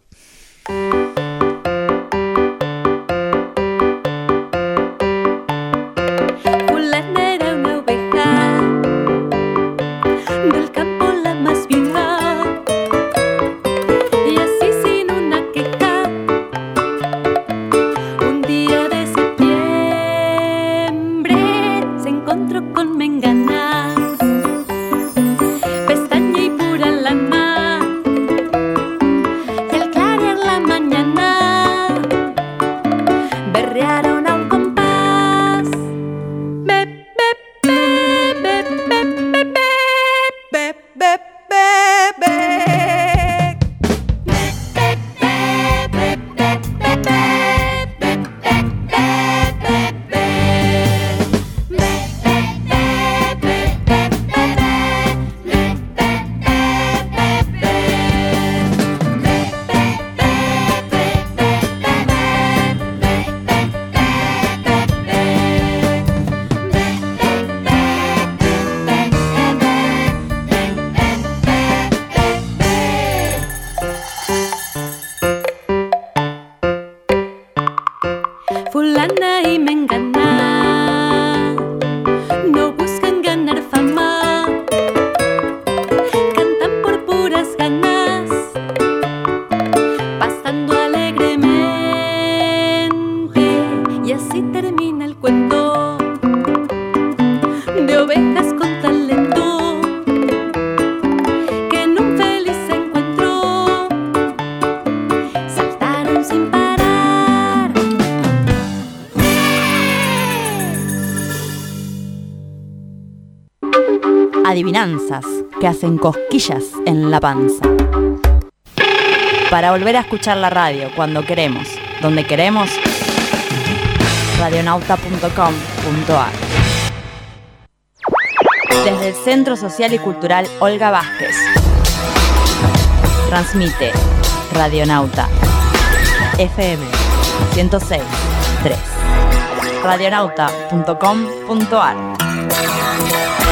Adivinanzas que hacen cosquillas en la panza. Para volver a escuchar la radio cuando queremos, donde queremos, radionauta punto com punto a r. Desde el Centro Social y Cultural Olga Vázquez. Transmite Radionauta F M ciento seis punto tres. radionauta punto com punto a r.